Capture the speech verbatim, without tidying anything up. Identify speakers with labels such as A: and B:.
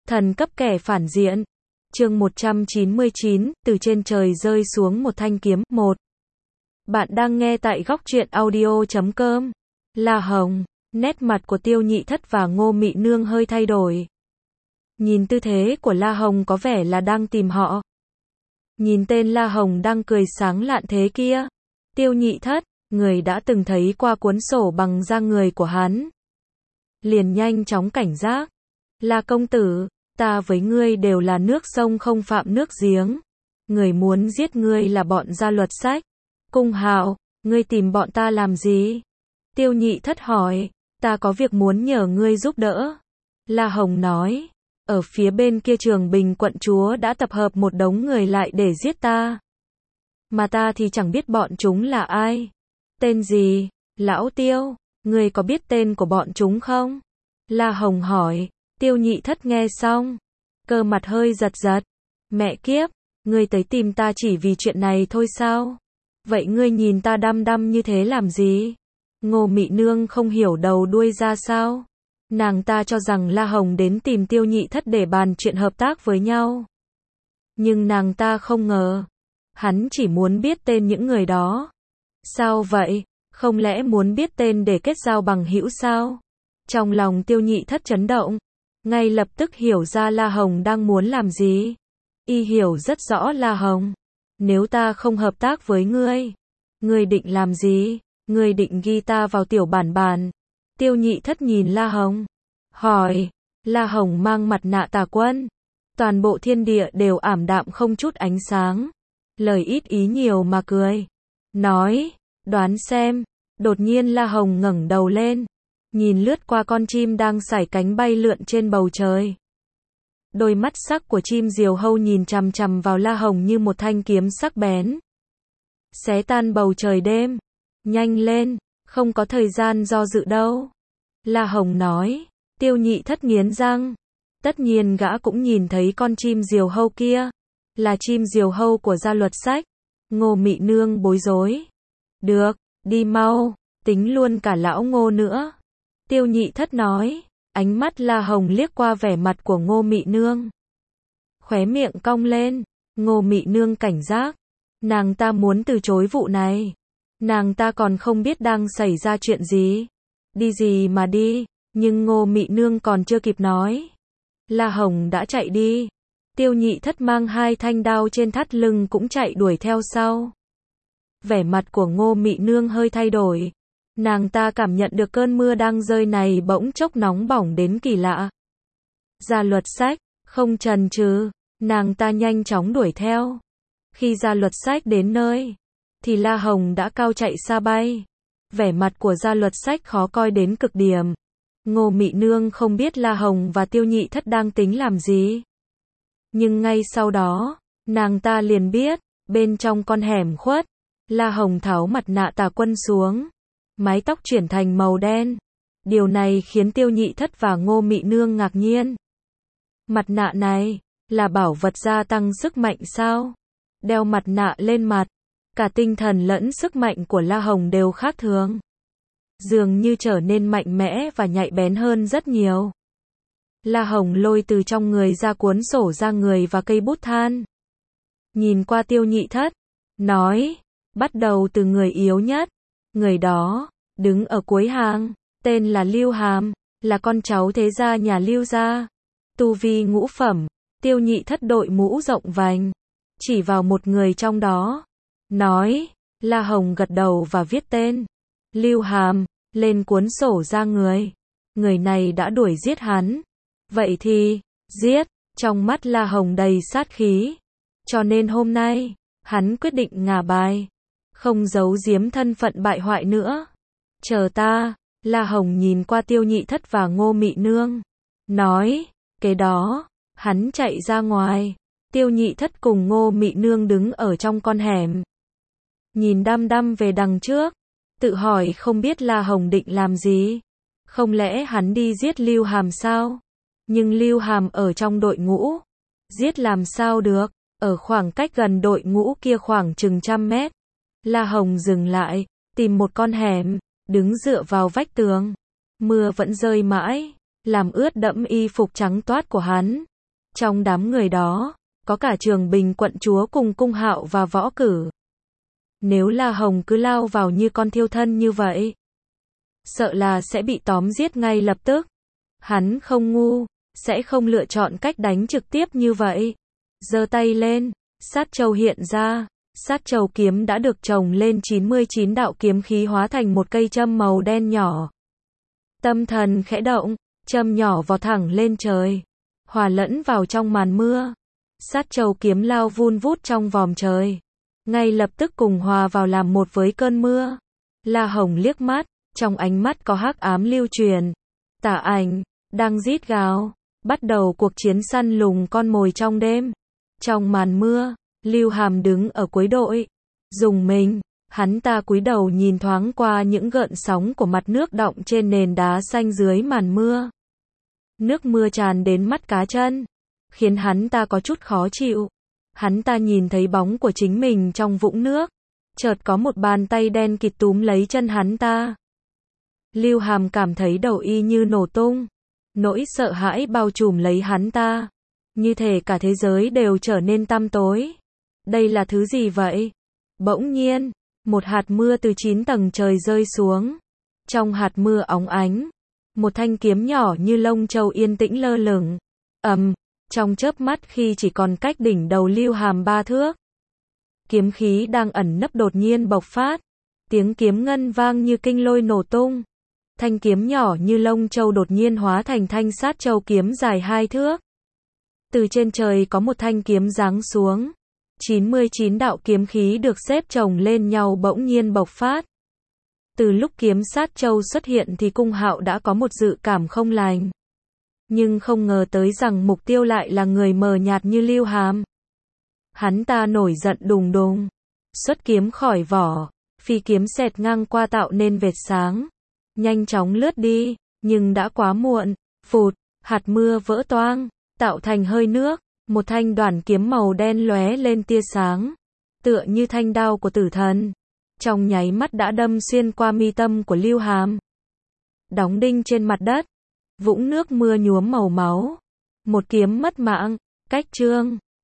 A: Thần cấp kẻ phản diện. Chương một trăm chín mươi chín, từ trên trời rơi xuống một thanh kiếm. một. Bạn đang nghe tại góc truyện audio chấm com. La Hồng. Nét mặt của Tiêu Nhị Thất và Ngô Mị Nương hơi thay đổi. Nhìn tư thế của La Hồng có vẻ là đang tìm họ. Nhìn tên La Hồng đang cười sáng lạn thế kia. Tiêu Nhị Thất, người đã từng thấy qua cuốn sổ bằng da người của hắn, liền nhanh chóng cảnh giác. La công tử, ta với ngươi đều là nước sông không phạm nước giếng. Người muốn giết ngươi là bọn Gia Luật Sách. Cung Hạo, ngươi tìm bọn ta làm gì? Tiêu Nhị Thất hỏi. Ta có việc muốn nhờ ngươi giúp đỡ. La Hồng nói. Ở phía bên kia Trường Bình quận chúa đã tập hợp một đống người lại để giết ta. Mà ta thì chẳng biết bọn chúng là ai. Tên gì? Lão Tiêu, ngươi có biết tên của bọn chúng không? La Hồng hỏi. Tiêu Nhị Thất nghe xong, cơ mặt hơi giật giật. Mẹ kiếp, ngươi tới tìm ta chỉ vì chuyện này thôi sao? Vậy ngươi nhìn ta đăm đăm như thế làm gì? Ngô Mị Nương không hiểu đầu đuôi ra sao. Nàng ta cho rằng La Hồng đến tìm Tiêu Nhị Thất để bàn chuyện hợp tác với nhau. Nhưng nàng ta không ngờ, hắn chỉ muốn biết tên những người đó. Sao vậy? Không lẽ muốn biết tên để kết giao bằng hữu sao? Trong lòng Tiêu Nhị Thất chấn động, ngay lập tức hiểu ra La Hồng đang muốn làm gì. Y hiểu rất rõ La Hồng. Nếu ta không hợp tác với ngươi, ngươi định làm gì? Ngươi định ghi ta vào tiểu bản bản. Tiêu Nhị Thất nhìn La Hồng, hỏi. La Hồng mang mặt nạ tà quân. Toàn bộ thiên địa đều ảm đạm không chút ánh sáng. Lời ít ý nhiều mà cười. Nói, đoán xem. Đột nhiên La Hồng ngẩng đầu lên, nhìn lướt qua con chim đang sải cánh bay lượn trên bầu trời. Đôi mắt sắc của chim diều hâu nhìn chằm chằm vào La Hồng như một thanh kiếm sắc bén, xé tan bầu trời đêm. Nhanh lên, không có thời gian do dự đâu. La Hồng nói. Tiêu Nhị Thất nghiến răng. Tất nhiên gã cũng nhìn thấy con chim diều hâu kia, là chim diều hâu của Gia Luật Sách. Ngô Mị Nương bối rối. Được, đi mau, tính luôn cả lão Ngô nữa. Tiêu Nhị Thất nói. Ánh mắt La Hồng liếc qua vẻ mặt của Ngô Mị Nương, khóe miệng cong lên. Ngô Mị Nương cảnh giác. Nàng ta muốn từ chối vụ này. Nàng ta còn không biết đang xảy ra chuyện gì. Đi gì mà đi. Nhưng Ngô Mị Nương còn chưa kịp nói, La Hồng đã chạy đi. Tiêu Nhị Thất mang hai thanh đao trên thắt lưng cũng chạy đuổi theo sau. Vẻ mặt của Ngô Mị Nương hơi thay đổi. Nàng ta cảm nhận được cơn mưa đang rơi này bỗng chốc nóng bỏng đến kỳ lạ. Gia Luật Sách, không chần chừ, nàng ta nhanh chóng đuổi theo. Khi Gia Luật Sách đến nơi, thì La Hồng đã cao chạy xa bay. Vẻ mặt của Gia Luật Sách khó coi đến cực điểm. Ngô Mị Nương không biết La Hồng và Tiêu Nhị Thất đang tính làm gì. Nhưng ngay sau đó, nàng ta liền biết, bên trong con hẻm khuất, La Hồng tháo mặt nạ tà quân xuống, mái tóc chuyển thành màu đen. Điều này khiến Tiêu Nhị Thất và Ngô Mị Nương ngạc nhiên. Mặt nạ này, là bảo vật gia tăng sức mạnh sao? Đeo mặt nạ lên mặt, cả tinh thần lẫn sức mạnh của La Hồng đều khác thường. Dường như trở nên mạnh mẽ và nhạy bén hơn rất nhiều. La Hồng lôi từ trong người ra cuốn sổ da người và cây bút than. Nhìn qua Tiêu Nhị Thất, nói, bắt đầu từ người yếu nhất. Người đó, đứng ở cuối hàng, tên là Lưu Hàm, là con cháu thế gia nhà Lưu gia. Tu vi ngũ phẩm. Tiêu Nhị Thất đội mũ rộng vành, chỉ vào một người trong đó, nói. La Hồng gật đầu và viết tên Lưu Hàm lên cuốn sổ da người. Người này đã đuổi giết hắn. Vậy thì, giết. Trong mắt La Hồng đầy sát khí. Cho nên hôm nay, hắn quyết định ngả bài, không giấu giếm thân phận bại hoại nữa. Chờ ta. La Hồng nhìn qua Tiêu Nhị Thất và Ngô Mị Nương, nói. Kế đó, hắn chạy ra ngoài. Tiêu Nhị Thất cùng Ngô Mị Nương đứng ở trong con hẻm, nhìn đăm đăm về đằng trước, tự hỏi không biết La Hồng định làm gì. Không lẽ hắn đi giết Lưu Hàm sao? Nhưng Lưu Hàm ở trong đội ngũ, giết làm sao được? Ở khoảng cách gần đội ngũ kia khoảng chừng trăm mét, La Hồng dừng lại, tìm một con hẻm, đứng dựa vào vách tường. Mưa vẫn rơi mãi, làm ướt đẫm y phục trắng toát của hắn. Trong đám người đó, có cả Trường Bình quận chúa cùng Cung Hạo và Võ Cử. Nếu La Hồng cứ lao vào như con thiêu thân như vậy, sợ là sẽ bị tóm giết ngay lập tức. Hắn không ngu, sẽ không lựa chọn cách đánh trực tiếp như vậy. Giơ tay lên, sát châu hiện ra, sát châu kiếm đã được trồng lên chín mươi chín đạo kiếm khí hóa thành một cây châm màu đen nhỏ. Tâm thần khẽ động, châm nhỏ vọt thẳng lên trời, hòa lẫn vào trong màn mưa. Sát châu kiếm lao vun vút trong vòm trời, ngay lập tức cùng hòa vào làm một với cơn mưa. La Hồng liếc mắt, trong ánh mắt có hắc ám lưu truyền. Tả Ảnh đang rít gào, bắt đầu cuộc chiến săn lùng con mồi trong đêm. Trong màn mưa, Lưu Hàm đứng ở cuối đội, rùng mình, hắn ta cúi đầu nhìn thoáng qua những gợn sóng của mặt nước đọng trên nền đá xanh dưới màn mưa. Nước mưa tràn đến mắt cá chân, khiến hắn ta có chút khó chịu. Hắn ta nhìn thấy bóng của chính mình trong vũng nước, chợt có một bàn tay đen kịt túm lấy chân hắn ta. Lưu Hàm cảm thấy đầu y như nổ tung, nỗi sợ hãi bao trùm lấy hắn ta, như thể cả thế giới đều trở nên tăm tối. Đây là thứ gì vậy? Bỗng nhiên, một hạt mưa từ chín tầng trời rơi xuống. Trong hạt mưa óng ánh, một thanh kiếm nhỏ như lông châu yên tĩnh lơ lửng. Ầm, trong chớp mắt khi chỉ còn cách đỉnh đầu Lưu Hàm ba thước, kiếm khí đang ẩn nấp đột nhiên bộc phát. Tiếng kiếm ngân vang như kinh lôi nổ tung. Thanh kiếm nhỏ như lông châu đột nhiên hóa thành thanh sát châu kiếm dài hai thước. Từ trên trời có một thanh kiếm giáng xuống. chín mươi chín đạo kiếm khí được xếp chồng lên nhau bỗng nhiên bộc phát. Từ lúc kiếm sát châu xuất hiện thì Cung Hạo đã có một dự cảm không lành. Nhưng không ngờ tới rằng mục tiêu lại là người mờ nhạt như Lưu Hàm. Hắn ta nổi giận đùng đùng, xuất kiếm khỏi vỏ, phi kiếm xẹt ngang qua tạo nên vệt sáng. Nhanh chóng lướt đi, nhưng đã quá muộn. Phụt, hạt mưa vỡ toang, tạo thành hơi nước. Một thanh đoản kiếm màu đen lóe lên tia sáng, tựa như thanh đao của tử thần. Trong nháy mắt đã đâm xuyên qua mi tâm của Lưu Hàm. Đóng đinh trên mặt đất, vũng nước mưa nhuốm màu máu. Một kiếm mất mạng, cách chương.